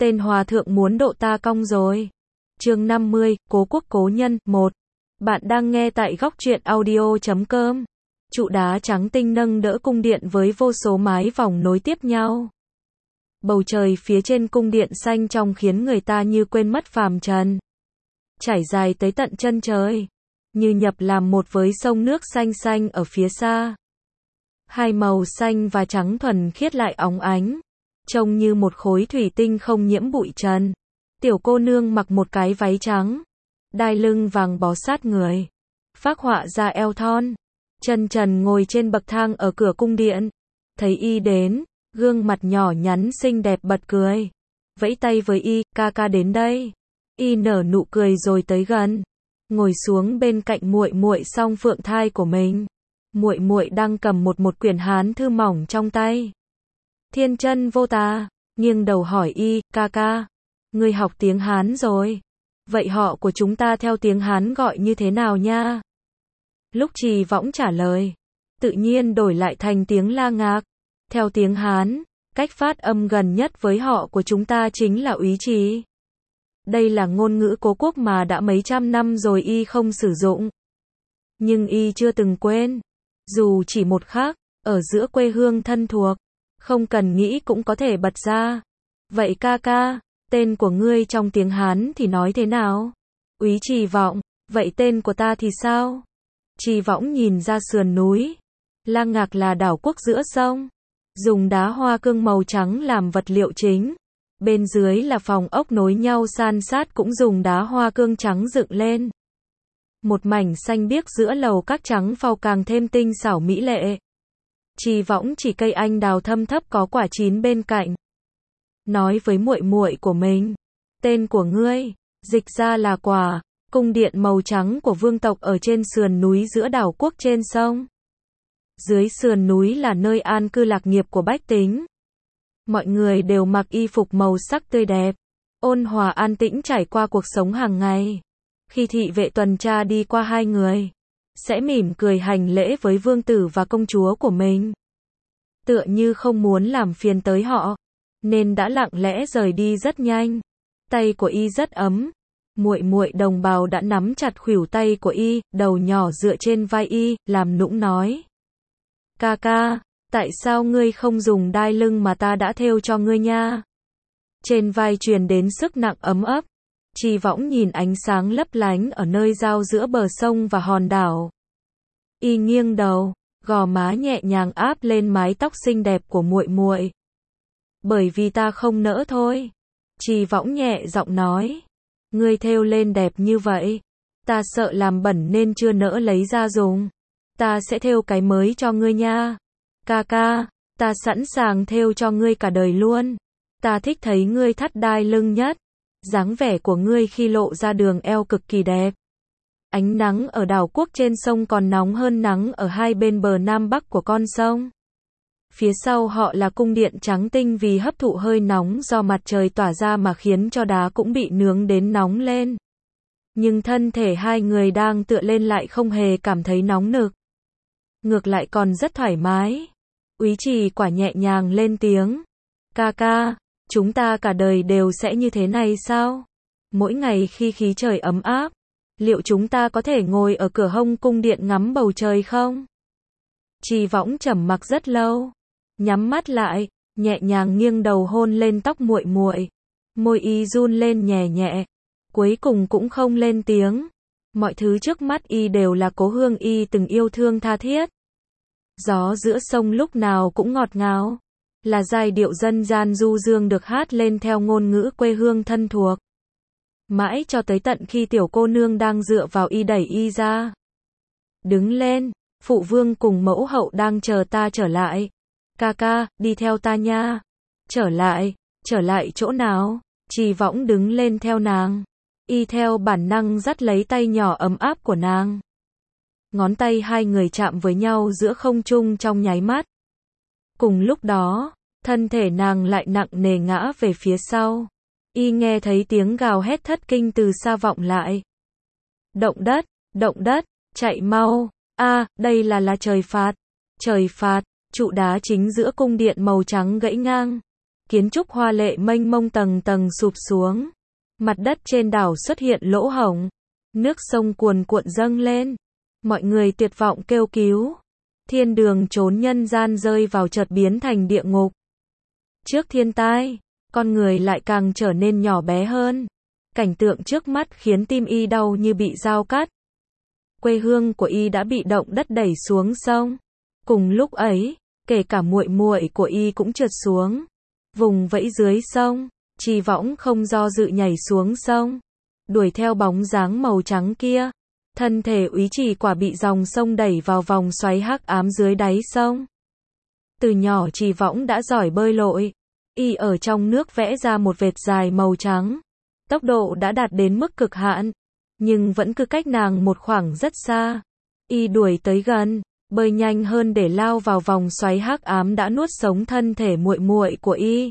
tên hòa thượng muốn độ ta cong rồi. Chương 50, Cố Quốc Cố Nhân, 1. Bạn đang nghe tại góc truyện audio.com. Trụ đá trắng tinh nâng đỡ cung điện với vô số mái vòng nối tiếp nhau. Bầu trời phía trên cung điện xanh trong khiến người ta như quên mất phàm trần. Trải dài tới tận chân trời, như nhập làm một với sông nước xanh xanh ở phía xa. Hai màu xanh và trắng thuần khiết lại óng ánh, trông như một khối thủy tinh không nhiễm bụi trần. Tiểu cô nương mặc một cái váy trắng, đai lưng vàng bó sát người, phác họa ra eo thon, chân trần ngồi trên bậc thang ở cửa cung điện. Thấy y đến, gương mặt nhỏ nhắn xinh đẹp bật cười, vẫy tay với y, ca ca đến đây. Y nở nụ cười rồi tới gần, ngồi xuống bên cạnh muội muội song phượng thai của mình. Muội muội đang cầm một quyển Hán thư mỏng trong tay. Thiên chân vô tà, nghiêng đầu hỏi y, ca ca, ngươi học tiếng Hán rồi. Vậy họ của chúng ta theo tiếng Hán gọi như thế nào nha? Lúc Trì Võng trả lời, tự nhiên đổi lại thành tiếng La Ngạc. Theo tiếng Hán, cách phát âm gần nhất với họ của chúng ta chính là úy trì. Đây là ngôn ngữ cố quốc mà đã mấy trăm năm rồi y không sử dụng. Nhưng y chưa từng quên, dù chỉ một khắc, ở giữa quê hương thân thuộc, không cần nghĩ cũng có thể bật ra. Vậy ca ca, tên của ngươi trong tiếng Hán thì nói thế nào? Úy Trì Võng, vậy tên của ta thì sao? Trì Võng nhìn ra sườn núi. La Ngạc là đảo quốc giữa sông, dùng đá hoa cương màu trắng làm vật liệu chính. Bên dưới là phòng ốc nối nhau san sát cũng dùng đá hoa cương trắng dựng lên. Một mảnh xanh biếc giữa lầu các trắng phau càng thêm tinh xảo mỹ lệ. Trì Võng chỉ cây anh đào thâm thấp có quả chín bên cạnh. Nói với muội muội của mình, tên của ngươi, dịch ra là quả, cung điện màu trắng của vương tộc ở trên sườn núi giữa đảo quốc trên sông. Dưới sườn núi là nơi an cư lạc nghiệp của bách tính. Mọi người đều mặc y phục màu sắc tươi đẹp, ôn hòa an tĩnh trải qua cuộc sống hàng ngày. Khi thị vệ tuần tra đi qua hai người, sẽ mỉm cười hành lễ với vương tử và công chúa của mình. Tựa như không muốn làm phiền tới họ, nên đã lặng lẽ rời đi rất nhanh. Tay của y rất ấm. Muội muội đồng bào đã nắm chặt khuỷu tay của y, đầu nhỏ dựa trên vai y, làm nũng nói. Ca ca, tại sao ngươi không dùng đai lưng mà ta đã thêu cho ngươi nha? Trên vai truyền đến sức nặng ấm ấp. Trì Võng nhìn ánh sáng lấp lánh ở nơi giao giữa bờ sông và hòn đảo. Y nghiêng đầu, gò má nhẹ nhàng áp lên mái tóc xinh đẹp của muội muội. Bởi vì ta không nỡ thôi. Trì Võng nhẹ giọng nói. Ngươi thêu lên đẹp như vậy, ta sợ làm bẩn nên chưa nỡ lấy ra dùng. Ta sẽ thêu cái mới cho ngươi nha. Ca ca, ta sẵn sàng thêu cho ngươi cả đời luôn. Ta thích thấy ngươi thắt đai lưng nhất. Dáng vẻ của ngươi khi lộ ra đường eo cực kỳ đẹp. Ánh nắng ở đảo quốc trên sông còn nóng hơn nắng ở hai bên bờ nam bắc của con sông. Phía sau họ là cung điện trắng tinh vì hấp thụ hơi nóng do mặt trời tỏa ra mà khiến cho đá cũng bị nướng đến nóng lên. Nhưng thân thể hai người đang tựa lên lại không hề cảm thấy nóng nực. Ngược lại còn rất thoải mái. Úy Trì quả nhẹ nhàng lên tiếng. Ca ca, chúng ta cả đời đều sẽ như thế này sao? Mỗi ngày khi khí trời ấm áp, liệu chúng ta có thể ngồi ở cửa hông cung điện ngắm bầu trời không? Trì Võng trầm mặc rất lâu, nhắm mắt lại, nhẹ nhàng nghiêng đầu hôn lên tóc muội muội. Môi y run lên nhẹ nhẹ, cuối cùng cũng không lên tiếng. Mọi thứ trước mắt y đều là cố hương y từng yêu thương tha thiết. Gió giữa sông lúc nào cũng ngọt ngào, là giai điệu dân gian du dương được hát lên theo ngôn ngữ quê hương thân thuộc. Mãi cho tới tận khi tiểu cô nương đang dựa vào y đẩy y ra. Đứng lên, phụ vương cùng mẫu hậu đang chờ ta trở lại. Ca ca, đi theo ta nha. Trở lại chỗ nào? Trì Võng đứng lên theo nàng. Y theo bản năng dắt lấy tay nhỏ ấm áp của nàng. Ngón tay hai người chạm với nhau giữa không trung trong nháy mắt. Cùng lúc đó, thân thể nàng lại nặng nề ngã về phía sau. Y nghe thấy tiếng gào hét thất kinh từ xa vọng lại. Động đất, chạy mau. Đây là trời phạt. Trời phạt, trụ đá chính giữa cung điện màu trắng gãy ngang. Kiến trúc hoa lệ mênh mông tầng tầng sụp xuống. Mặt đất trên đảo xuất hiện lỗ hổng. Nước sông cuồn cuộn dâng lên. Mọi người tuyệt vọng kêu cứu. Thiên đường trốn nhân gian rơi vào chợt biến thành địa ngục. Trước thiên tai, con người lại càng trở nên nhỏ bé hơn. Cảnh tượng trước mắt khiến tim y đau như bị dao cắt. Quê hương của y đã bị động đất đẩy xuống sông. Cùng lúc ấy, kể cả muội muội của y cũng trượt xuống. Vùng vẫy dưới sông, Trì Võng không do dự nhảy xuống sông, đuổi theo bóng dáng màu trắng kia. Thân thể Úy Trì Quả bị dòng sông đẩy vào vòng xoáy hắc ám dưới đáy sông. Từ nhỏ Trì Võng đã giỏi bơi lội, y ở trong nước vẽ ra một vệt dài màu trắng. Tốc độ đã đạt đến mức cực hạn, nhưng vẫn cứ cách nàng một khoảng rất xa. Y đuổi tới gần, bơi nhanh hơn để lao vào vòng xoáy hắc ám đã nuốt sống thân thể muội muội của y.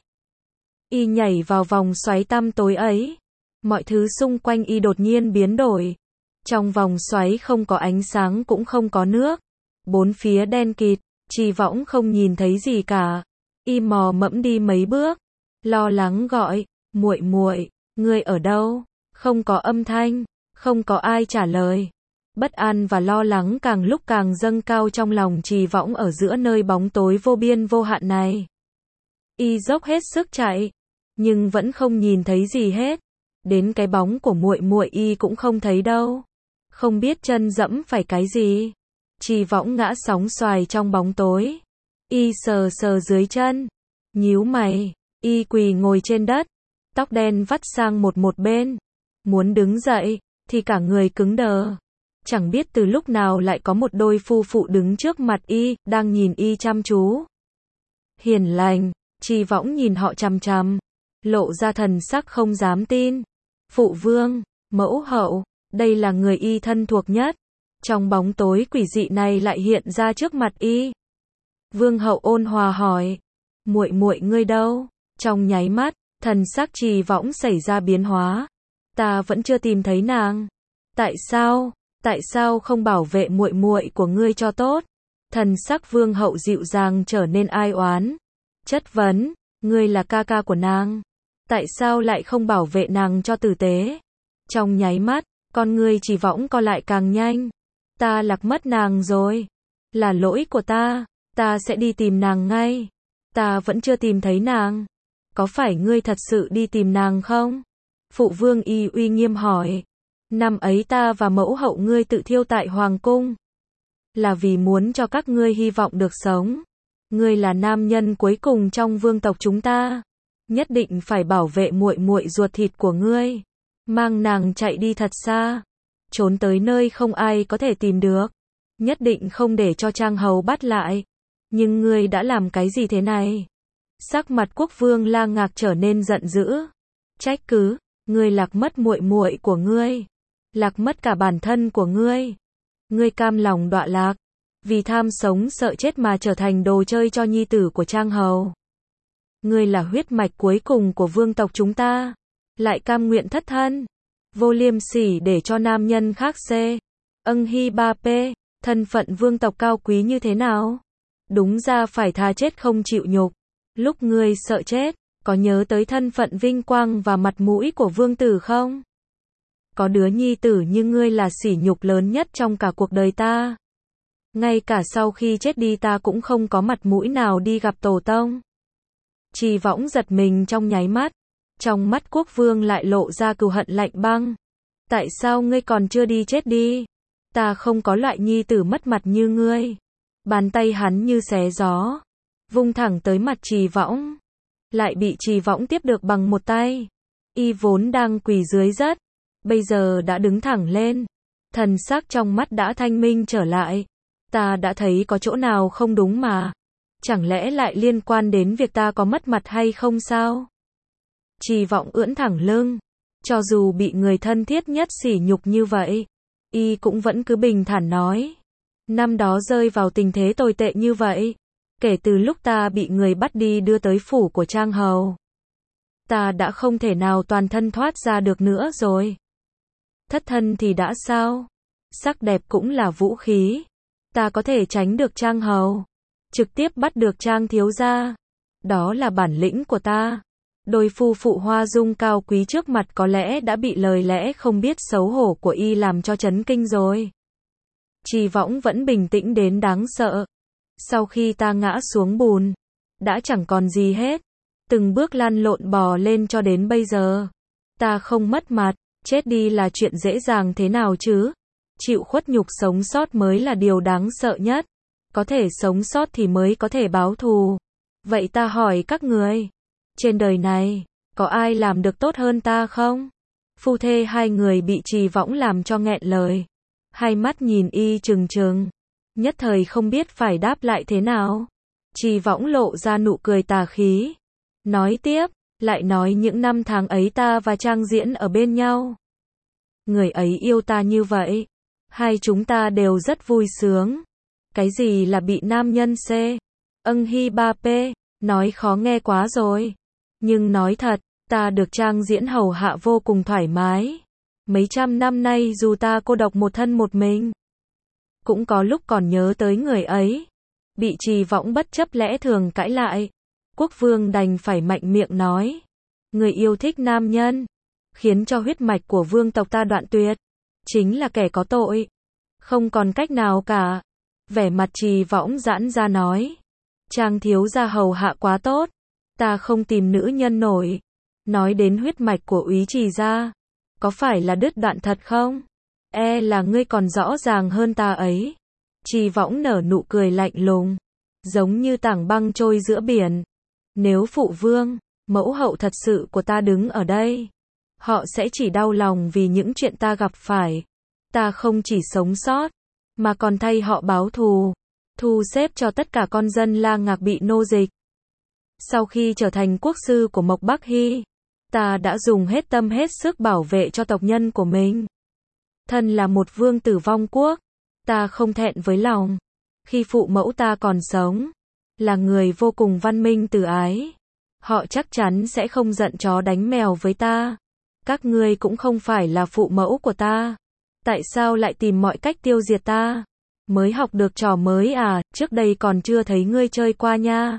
Y nhảy vào vòng xoáy tăm tối ấy. Mọi thứ xung quanh y đột nhiên biến đổi. Trong vòng xoáy không có ánh sáng cũng không có nước. Bốn phía đen kịt, Trì Võng không nhìn thấy gì cả. Y mò mẫm đi mấy bước, lo lắng gọi, muội muội, ngươi ở đâu? Không có âm thanh, không có ai trả lời. Bất an và lo lắng càng lúc càng dâng cao trong lòng Trì Võng ở giữa nơi bóng tối vô biên vô hạn này. Y dốc hết sức chạy, nhưng vẫn không nhìn thấy gì hết. Đến cái bóng của muội muội y cũng không thấy đâu. Không biết chân dẫm phải cái gì. Trì Võng ngã sóng xoài trong bóng tối. Y sờ sờ dưới chân, nhíu mày, y quỳ ngồi trên đất, tóc đen vắt sang một bên. Muốn đứng dậy, thì cả người cứng đờ. Chẳng biết từ lúc nào lại có một đôi phu phụ đứng trước mặt y, đang nhìn y chăm chú. Hiền lành, Trì Võng nhìn họ chằm chằm, lộ ra thần sắc không dám tin. Phụ vương, mẫu hậu, đây là người y thân thuộc nhất. Trong bóng tối quỷ dị này lại hiện ra trước mặt y. Vương hậu ôn hòa hỏi, muội muội ngươi đâu? Trong nháy mắt, thần sắc Trì Võng xảy ra biến hóa. Ta vẫn chưa tìm thấy nàng. Tại sao? Tại sao không bảo vệ muội muội của ngươi cho tốt? Thần sắc vương hậu dịu dàng trở nên ai oán. Chất vấn, ngươi là ca ca của nàng. Tại sao lại không bảo vệ nàng cho tử tế? Trong nháy mắt, con ngươi Trì Võng co lại càng nhanh. Ta lạc mất nàng rồi. Là lỗi của ta. Ta sẽ đi tìm nàng ngay. Ta vẫn chưa tìm thấy nàng. Có phải ngươi thật sự đi tìm nàng không? Phụ vương y uy nghiêm hỏi. Năm ấy ta và mẫu hậu ngươi tự thiêu tại hoàng cung. Là vì muốn cho các ngươi hy vọng được sống. Ngươi là nam nhân cuối cùng trong vương tộc chúng ta. Nhất định phải bảo vệ muội muội ruột thịt của ngươi. Mang nàng chạy đi thật xa. Trốn tới nơi không ai có thể tìm được. Nhất định không để cho Trang Hầu bắt lại. Nhưng ngươi đã làm cái gì thế này? Sắc mặt quốc vương La Ngạc trở nên giận dữ. Trách cứ, ngươi lạc mất muội muội của ngươi. Lạc mất cả bản thân của ngươi. Ngươi cam lòng đọa lạc. Vì tham sống sợ chết mà trở thành đồ chơi cho nhi tử của Trang Hầu. Ngươi là huyết mạch cuối cùng của vương tộc chúng ta. Lại cam nguyện thất thân. Vô liêm sỉ để cho nam nhân khác xê. Âng Hy Ba P. Thân phận vương tộc cao quý như thế nào? Đúng ra phải thà chết không chịu nhục. Lúc ngươi sợ chết, có nhớ tới thân phận vinh quang và mặt mũi của vương tử không? Có đứa nhi tử như ngươi là sỉ nhục lớn nhất trong cả cuộc đời ta. Ngay cả sau khi chết đi ta cũng không có mặt mũi nào đi gặp tổ tông. Trì Võng giật mình trong nháy mắt. Trong mắt quốc vương lại lộ ra cừu hận lạnh băng. Tại sao ngươi còn chưa đi chết đi? Ta không có loại nhi tử mất mặt như ngươi. Bàn tay hắn như xé gió, vung thẳng tới mặt Trì Võng. Lại bị Trì Võng tiếp được bằng một tay. Y vốn đang quỳ dưới đất, bây giờ đã đứng thẳng lên. Thần sắc trong mắt đã thanh minh trở lại. Ta đã thấy có chỗ nào không đúng mà. Chẳng lẽ lại liên quan đến việc ta có mất mặt hay không sao? Trì Võng ưỡn thẳng lưng. Cho dù bị người thân thiết nhất sỉ nhục như vậy, y cũng vẫn cứ bình thản nói. Năm đó rơi vào tình thế tồi tệ như vậy. Kể từ lúc ta bị người bắt đi đưa tới phủ của Trang Hầu. Ta đã không thể nào toàn thân thoát ra được nữa rồi. Thất thân thì đã sao? Sắc đẹp cũng là vũ khí. Ta có thể tránh được Trang Hầu. Trực tiếp bắt được Trang thiếu gia. Đó là bản lĩnh của ta. Đôi phu phụ hoa dung cao quý trước mặt có lẽ đã bị lời lẽ không biết xấu hổ của y làm cho chấn kinh rồi. Trì Võng vẫn bình tĩnh đến đáng sợ. Sau khi ta ngã xuống bùn, đã chẳng còn gì hết. Từng bước lăn lộn bò lên cho đến bây giờ. Ta không mất mặt, chết đi là chuyện dễ dàng thế nào chứ? Chịu khuất nhục sống sót mới là điều đáng sợ nhất. Có thể sống sót thì mới có thể báo thù. Vậy ta hỏi các người, trên đời này, có ai làm được tốt hơn ta không? Phu thê hai người bị Trì Võng làm cho nghẹn lời. Hai mắt nhìn y trừng trừng. Nhất thời không biết phải đáp lại thế nào. Trì Võng lộ ra nụ cười tà khí. Nói tiếp, lại nói những năm tháng ấy ta và Trang Diễn ở bên nhau. Người ấy yêu ta như vậy. Hai chúng ta đều rất vui sướng. Cái gì là bị nam nhân C? Hi ba p, nói khó nghe quá rồi. Nhưng nói thật, ta được Trang Diễn hầu hạ vô cùng thoải mái. Mấy trăm năm nay dù ta cô độc một thân một mình, cũng có lúc còn nhớ tới người ấy. Bị Trì Võng bất chấp lẽ thường cãi lại. Quốc vương đành phải mạnh miệng nói. Người yêu thích nam nhân, khiến cho huyết mạch của vương tộc ta đoạn tuyệt, chính là kẻ có tội. Không còn cách nào cả. Vẻ mặt Trì Võng giãn ra nói. Trang thiếu gia hầu hạ quá tốt. Ta không tìm nữ nhân nổi. Nói đến huyết mạch của Úy Trì gia, có phải là đứt đoạn thật không? Là ngươi còn rõ ràng hơn ta ấy. Trì Võng nở nụ cười lạnh lùng, giống như tảng băng trôi giữa biển. Nếu phụ vương, mẫu hậu thật sự của ta đứng ở đây, họ sẽ chỉ đau lòng vì những chuyện ta gặp phải. Ta không chỉ sống sót, mà còn thay họ báo thù, thu xếp cho tất cả con dân La Ngạc bị nô dịch. Sau khi trở thành quốc sư của Mộc Bắc Hy, ta đã dùng hết tâm hết sức bảo vệ cho tộc nhân của mình. Thân là một vương tử vong quốc, ta không thẹn với lòng. Khi phụ mẫu ta còn sống, là người vô cùng văn minh từ ái, họ chắc chắn sẽ không giận chó đánh mèo với ta. Các ngươi cũng không phải là phụ mẫu của ta. Tại sao lại tìm mọi cách tiêu diệt ta? Mới học được trò mới à, trước đây còn chưa thấy ngươi chơi qua nha.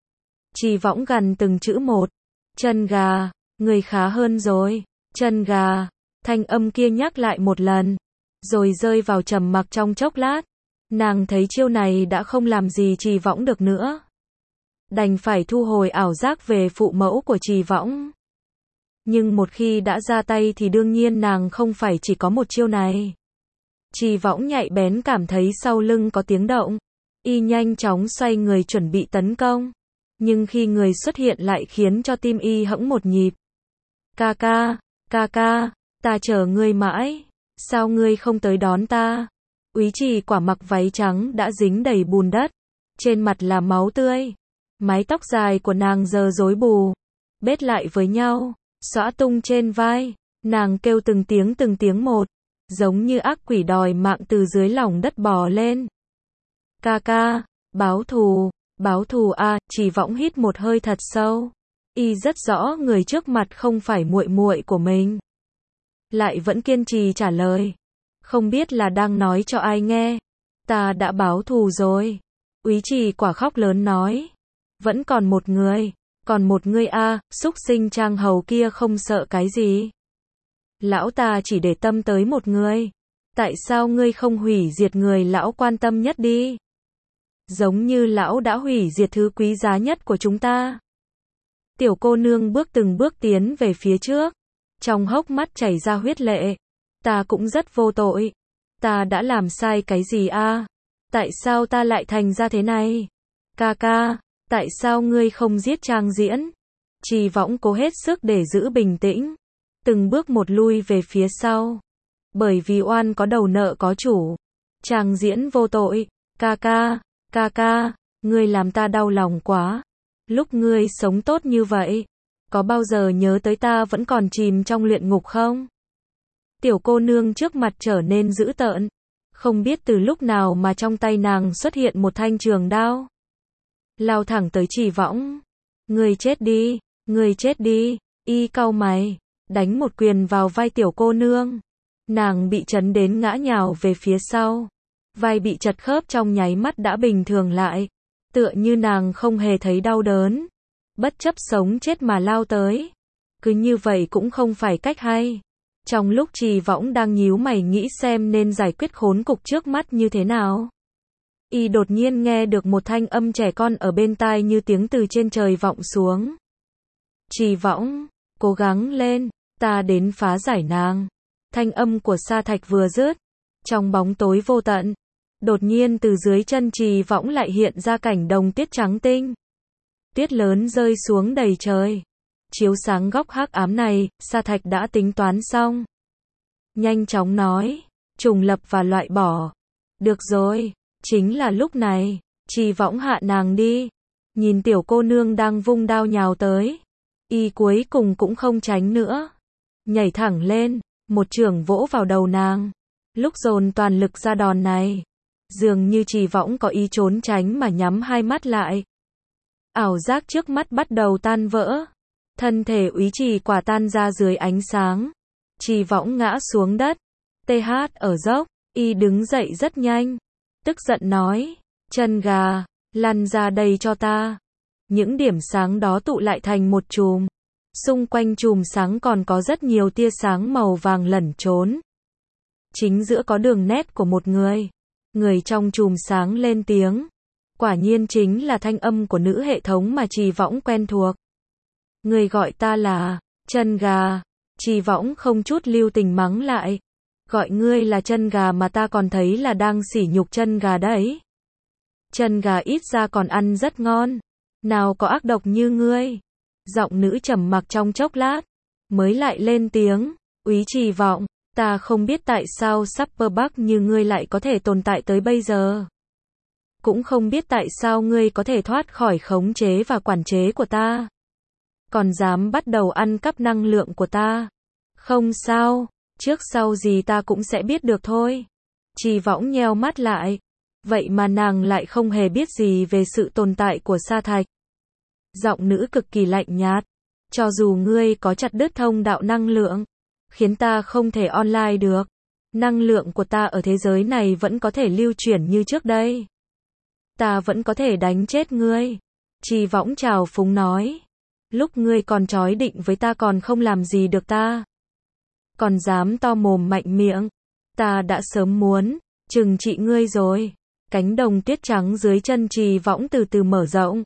Trì Võng gằn từng chữ một. Chân gà, ngươi khá hơn rồi. Chân gà, thanh âm kia nhắc lại một lần, rồi rơi vào trầm mặc trong chốc lát. Nàng thấy chiêu này đã không làm gì Trì Võng được nữa. Đành phải thu hồi ảo giác về phụ mẫu của Trì Võng. Nhưng một khi đã ra tay thì đương nhiên nàng không phải chỉ có một chiêu này. Trì Võng nhạy bén cảm thấy sau lưng có tiếng động. Y nhanh chóng xoay người chuẩn bị tấn công. Nhưng khi người xuất hiện lại khiến cho tim y hẫng một nhịp. Ca ca, ta chờ ngươi mãi. Sao ngươi không tới đón ta? Úy Trì Quả mặc váy trắng đã dính đầy bùn đất. Trên mặt là máu tươi. Mái tóc dài của nàng giờ rối bù, bết lại với nhau, xõa tung trên vai. Nàng kêu từng tiếng một, giống như ác quỷ đòi mạng từ dưới lòng đất bò lên. Ca, báo thù à, Trì Võng hít một hơi thật sâu. Y rất rõ người trước mặt không phải muội muội của mình. Lại vẫn kiên trì trả lời. Không biết là đang nói cho ai nghe. Ta đã báo thù rồi. Úy Trì Quả khóc lớn nói. Vẫn còn một người à, xúc sinh Trang hầu kia không sợ cái gì. Lão ta chỉ để tâm tới một người. Tại sao ngươi không hủy diệt người lão quan tâm nhất đi? Giống như lão đã hủy diệt thứ quý giá nhất của chúng ta. Tiểu cô nương từng bước tiến về phía trước. Trong hốc mắt chảy ra huyết lệ. Ta cũng rất vô tội. Ta đã làm sai cái gì à? Tại sao ta lại thành ra thế này? Ca, tại sao ngươi không giết Trang Diễn? Trì Võng cố hết sức để giữ bình tĩnh. Từng bước một lui về phía sau. Bởi vì oan có đầu nợ có chủ. Trang Diễn vô tội. Ca, ngươi làm ta đau lòng quá. Lúc ngươi sống tốt như vậy, có bao giờ nhớ tới ta vẫn còn chìm trong luyện ngục không? Tiểu cô nương trước mặt trở nên dữ tợn. Không biết từ lúc nào mà trong tay nàng xuất hiện một thanh trường đao. Lao thẳng tới Trì Võng. Ngươi chết đi. Y cau mày, đánh một quyền vào vai tiểu cô nương. Nàng bị chấn đến ngã nhào về phía sau. Vai bị chật khớp trong nháy mắt đã bình thường lại. Tựa như nàng không hề thấy đau đớn. bất chấp sống chết mà lao tới. Cứ như vậy cũng không phải cách hay. Trong lúc Trì Võng đang nhíu mày nghĩ xem nên giải quyết khốn cục trước mắt như thế nào, y đột nhiên nghe được một thanh âm trẻ con ở bên tai như tiếng từ trên trời vọng xuống. Trì Võng, cố gắng lên, ta đến phá giải nàng. Thanh âm của Sa Thạch vừa dứt, trong bóng tối vô tận, đột nhiên từ dưới chân Trì Võng lại hiện ra cảnh đồng tuyết trắng tinh. Tuyết lớn rơi xuống đầy trời, chiếu sáng góc hắc ám này. Sa Thạch đã tính toán xong, nhanh chóng nói, trùng lập và loại bỏ. Được rồi, chính là lúc này. Trì Võng hạ nàng đi. Nhìn tiểu cô nương đang vung đao nhào tới, y cuối cùng cũng không tránh nữa, nhảy thẳng lên, một chưởng vỗ vào đầu nàng. Lúc dồn toàn lực ra đòn này, dường như Trì Võng có ý trốn tránh mà nhắm hai mắt lại. Ảo giác trước mắt bắt đầu tan vỡ, thân thể úy trì quả tan ra dưới ánh sáng. Trì Võng ngã xuống đất, TH ở dốc, y đứng dậy rất nhanh, tức giận nói, chân gà, lăn ra đây cho ta. Những điểm sáng đó tụ lại thành một chùm. Xung quanh chùm sáng còn có rất nhiều tia sáng màu vàng lẩn trốn. Chính giữa có đường nét của một người. Người trong chùm sáng lên tiếng. Quả nhiên chính là thanh âm của nữ hệ thống mà Trì Võng quen thuộc. Người gọi ta là chân gà. Trì Võng không chút lưu tình mắng lại. Gọi ngươi là chân gà mà ta còn thấy là đang sỉ nhục chân gà đấy. Chân gà ít ra còn ăn rất ngon, nào có ác độc như ngươi. Giọng nữ trầm mặc trong chốc lát, mới lại lên tiếng, úy Trì Võng, ta không biết tại sao Super Bắc như ngươi lại có thể tồn tại tới bây giờ. Cũng không biết tại sao ngươi có thể thoát khỏi khống chế và quản chế của ta. Còn dám bắt đầu ăn cắp năng lượng của ta. Không sao, trước sau gì ta cũng sẽ biết được thôi. Trì Võng nheo mắt lại. Vậy mà nàng lại không hề biết gì về sự tồn tại của Sa Thạch. Giọng nữ cực kỳ lạnh nhạt. Cho dù ngươi có chặt đứt thông đạo năng lượng, khiến ta không thể online được, năng lượng của ta ở thế giới này vẫn có thể lưu chuyển như trước đây. Ta vẫn có thể đánh chết ngươi. Trì Võng trào phúng nói. Lúc ngươi còn trói định với ta còn không làm gì được ta. Còn dám to mồm mạnh miệng. Ta đã sớm muốn trừng trị ngươi rồi. Cánh đồng tuyết trắng dưới chân Trì Võng từ từ mở rộng,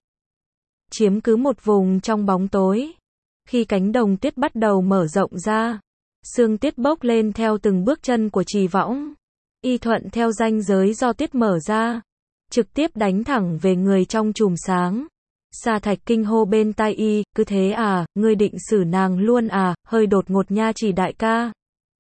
chiếm cứ một vùng trong bóng tối. Khi cánh đồng tuyết bắt đầu mở rộng ra, sương tuyết bốc lên theo từng bước chân của Trì Võng. Y thuận theo ranh giới do tuyết mở ra, trực tiếp đánh thẳng về người trong chùm sáng. Sa Thạch kinh hô bên tai y, cứ thế à, ngươi định xử nàng luôn à, hơi đột ngột nha Trì đại ca.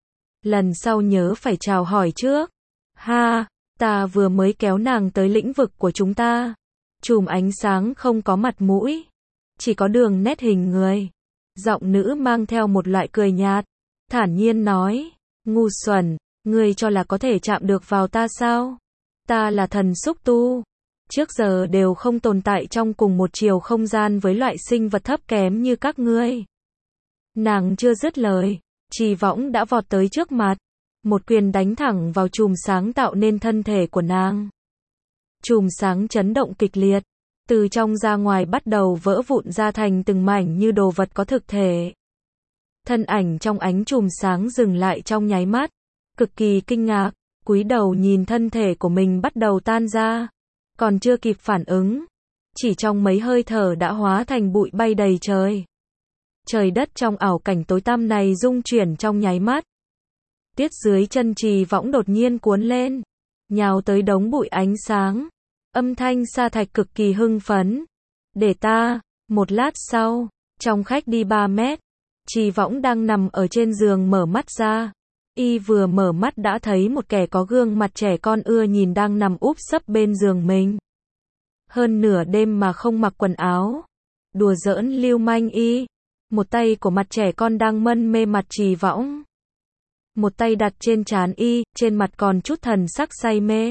Lần sau nhớ phải chào hỏi trước. Ha, ta vừa mới kéo nàng tới lĩnh vực của chúng ta. Chùm ánh sáng không có mặt mũi, chỉ có đường nét hình người. Giọng nữ mang theo một loại cười nhạt, thản nhiên nói, ngu xuẩn, ngươi cho là có thể chạm được vào ta sao? Ta là thần xúc tu, trước giờ đều không tồn tại trong cùng một chiều không gian với loại sinh vật thấp kém như các ngươi. Nàng chưa dứt lời, Trì Võng đã vọt tới trước mặt, một quyền đánh thẳng vào chùm sáng tạo nên thân thể của nàng. Chùm sáng chấn động kịch liệt, từ trong ra ngoài bắt đầu vỡ vụn ra thành từng mảnh như đồ vật có thực thể. Thân ảnh trong ánh chùm sáng dừng lại trong nháy mắt, cực kỳ kinh ngạc, cúi đầu nhìn thân thể của mình bắt đầu tan ra, còn chưa kịp phản ứng, chỉ trong mấy hơi thở đã hóa thành bụi bay đầy trời. Trời đất trong ảo cảnh tối tăm này rung chuyển trong nháy mắt. Tuyết dưới chân Trì Võng đột nhiên cuốn lên, nhào tới đống bụi ánh sáng. Âm thanh Sa Thạch cực kỳ hưng phấn. Để ta. Một lát sau, trong khách đi 3 mét, Trì Võng đang nằm ở trên giường mở mắt ra. Y vừa mở mắt đã thấy một kẻ có gương mặt trẻ con ưa nhìn đang nằm úp sấp bên giường mình. Hơn nửa đêm mà không mặc quần áo. Đùa giỡn lưu manh y. Một tay của mặt trẻ con đang mân mê mặt Trì Võng. Một tay đặt trên trán y, trên mặt còn chút thần sắc say mê.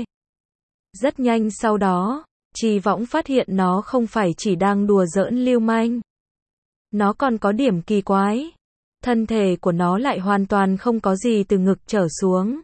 Rất nhanh sau đó, Trì Võng phát hiện nó không phải chỉ đang đùa giỡn lưu manh. Nó còn có điểm kỳ quái. Thân thể của nó lại hoàn toàn không có gì từ ngực trở xuống.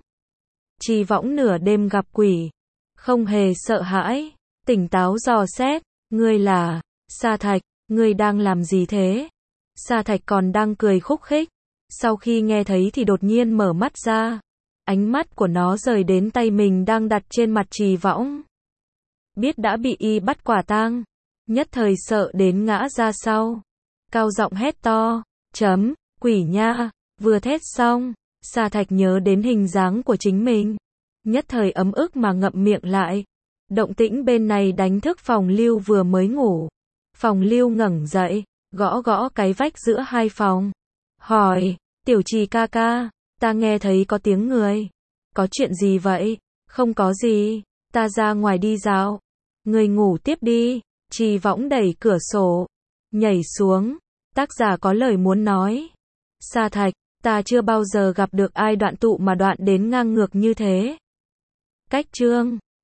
Trì Võng nửa đêm gặp quỷ, không hề sợ hãi, tỉnh táo dò xét, ngươi là Sa Thạch. Ngươi đang làm gì thế? Sa Thạch còn đang cười khúc khích. Sau khi nghe thấy thì đột nhiên mở mắt ra. Ánh mắt của nó rời đến tay mình đang đặt trên mặt Trì Võng. Biết đã bị y bắt quả tang. Nhất thời sợ đến ngã ra sau. Cao giọng hét to. Chấm, quỷ nha. Vừa thét xong, Sa Thạch nhớ đến hình dáng của chính mình. Nhất thời ấm ức mà ngậm miệng lại. Động tĩnh bên này đánh thức Phòng Lưu vừa mới ngủ. Phòng Lưu ngẩng dậy, gõ gõ cái vách giữa hai phòng. Hỏi, Tiểu Trì ca ca, ta nghe thấy có tiếng người. Có chuyện gì vậy? Không có gì, ta ra ngoài đi dạo. Người ngủ tiếp đi. Trì Võng đẩy cửa sổ, nhảy xuống. Tác giả có lời muốn nói. Sa Thạch, ta chưa bao giờ gặp được ai đoạn tụ mà đoạn đến ngang ngược như thế. Cách chương